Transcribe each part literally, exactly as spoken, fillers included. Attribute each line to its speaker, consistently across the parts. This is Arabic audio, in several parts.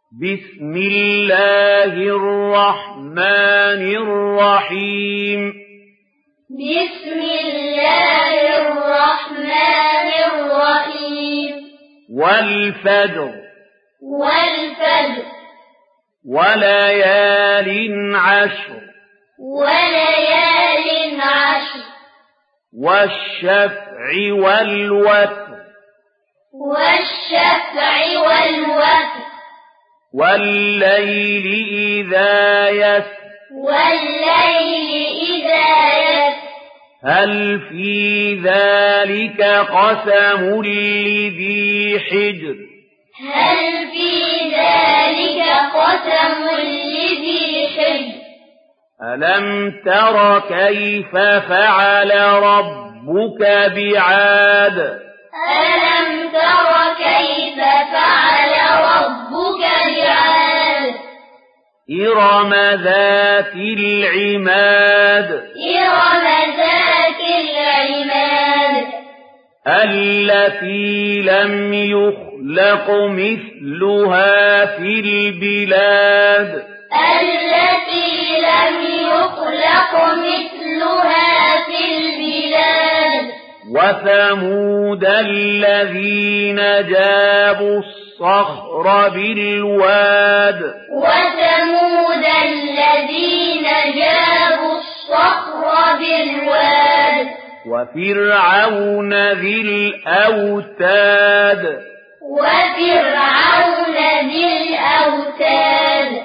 Speaker 1: بسم الله الرحمن الرحيم
Speaker 2: بسم الله الرحمن الرحيم
Speaker 1: والفجر
Speaker 2: والفجر
Speaker 1: وليال عشر
Speaker 2: وليال عشر
Speaker 1: والشفع والوتر
Speaker 2: والشفع والوتر
Speaker 1: والليل إذا يسر
Speaker 2: والليل إذا يسر
Speaker 1: هل في ذلك قسم لذي حجر
Speaker 2: هل في ذلك قسم لذي حجر
Speaker 1: ألم تر كيف فعل ربك بعاد
Speaker 2: ألم تر كيف فعل ربك بعاد
Speaker 1: إرم ذات العماد
Speaker 2: إرم ذات العماد
Speaker 1: التي لم يخلق مثلها في البلاد
Speaker 2: التي لم يخلق مثلها في البلاد
Speaker 1: وثمود الذين جابوا الصخر بالواد
Speaker 2: وثمود الذين جابوا الصخر بالواد
Speaker 1: وفرعون ذي الأوتاد
Speaker 2: وفرعون ذي الأوتاد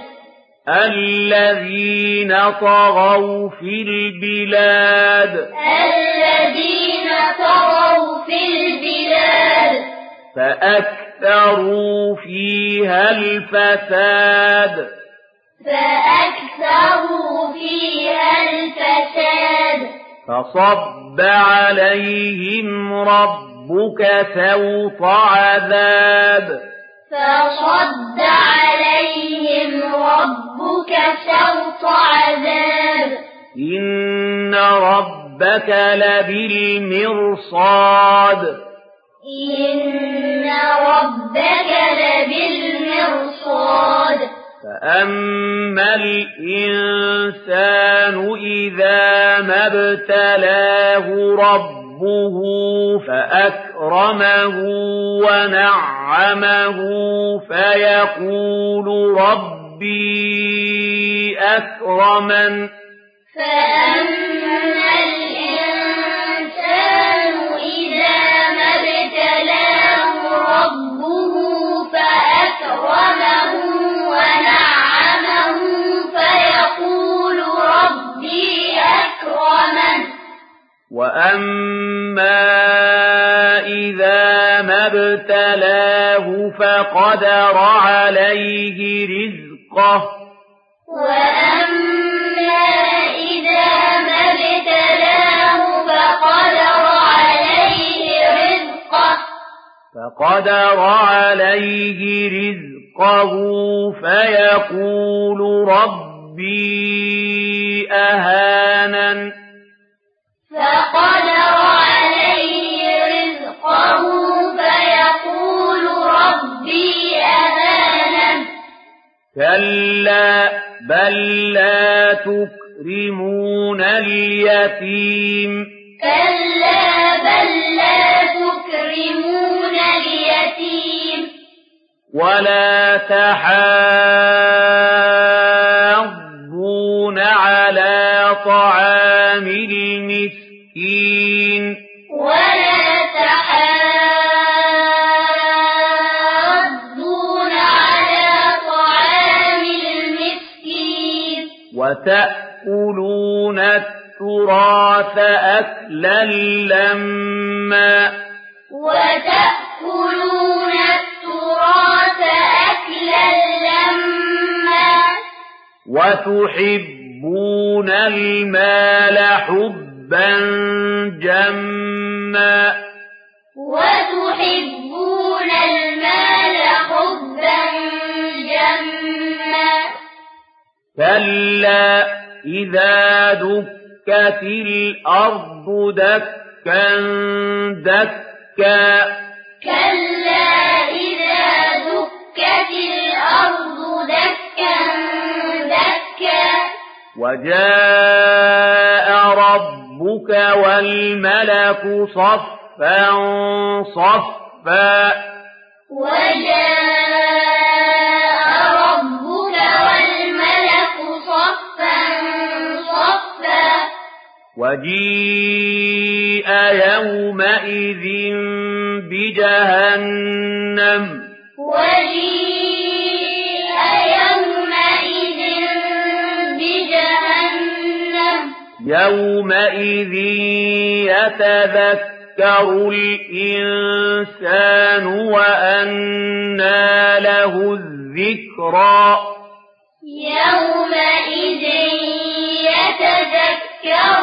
Speaker 1: الذين طغوا في البلاد
Speaker 2: الذين طغوا في البلاد
Speaker 1: فأكثروا فيها الفساد
Speaker 2: فأكثروا فيها الفساد
Speaker 1: فصب عليهم ربك سوط عذاب
Speaker 2: فصد عليهم ربك سوط عذاب
Speaker 1: إن ربك لبالمرصاد
Speaker 2: إن ربك لبالمرصاد
Speaker 1: فأما الإنسان إذا ما ابتلاه ربه فأكرمه ونعمه فيقول ربي أكرمن
Speaker 2: فأما الإنسان إذا ما ابتلاه ربه فأكرمه ونعمه فيقول ربي أكرمن
Speaker 1: وأما إذا ما ابتلاه فقدر عليه رزقه
Speaker 2: وأما إذا ما ابتلاه فقدر عليه رزقه
Speaker 1: فقدر عليه رزقه فيقول ربي أهانن
Speaker 2: فقدر عليه رزقه فيقول ربي أهانن
Speaker 1: كلا بل لا تكرمون اليتيم
Speaker 2: كلا بل لا تكرمون اليتيم
Speaker 1: ولا تحاضون على طعام المسكين
Speaker 2: ولا تحاضون على طعام المسكين
Speaker 1: وتأكلون التراث أكلا لما
Speaker 2: وتأكلون التراث أكلا لما
Speaker 1: وتحبون المال حبا جما
Speaker 2: وتحبون المال حبا جما
Speaker 1: كلا إذا دكت الأرض دكا دكا
Speaker 2: كلا إذا دكت الأرض
Speaker 1: وجاء ربك والملك صفا صفا
Speaker 2: وجاء ربك والملك صفا صفا
Speaker 1: وجيء يومئذ بجهنم
Speaker 2: وجيء يومئذ بجهنم
Speaker 1: يومئذ يتذكر الإنسان وأنى له الذكرى
Speaker 2: يومئذ يتذكر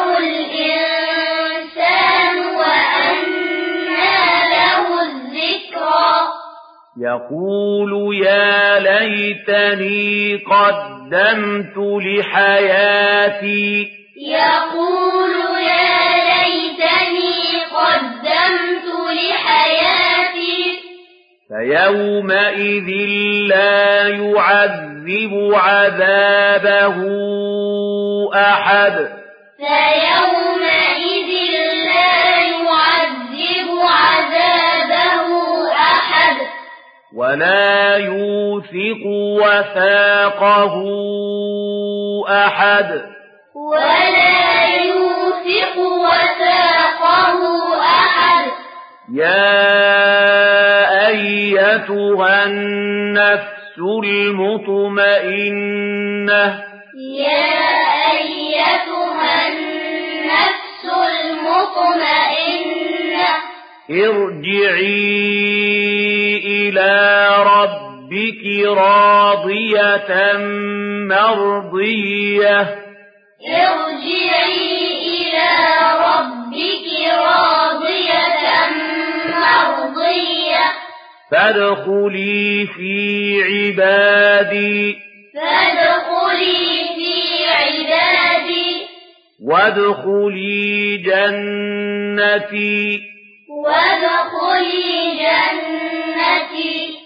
Speaker 2: الإنسان وأنى له الذكرى
Speaker 1: يقول يا ليتني قدمت لحياتي
Speaker 2: يقول يا ليتني قدمت لحياتي
Speaker 1: فيومئذ لا يعذب عذابه أحد
Speaker 2: فيومئذ لا يعذب عذابه أحد
Speaker 1: ولا يوثق وثاقه أحد
Speaker 2: ولا يوثق وثاقه أحد
Speaker 1: يا أيتها النفس المطمئنة
Speaker 2: يا أيتها النفس المطمئنة
Speaker 1: ارجعي إلى ربك راضية مرضية
Speaker 2: ارجعي إلى ربك راضية مرضية
Speaker 1: فادخلي في عبادي
Speaker 2: فادخلي في عبادي
Speaker 1: وادخلي جنتي
Speaker 2: وادخلي جنتي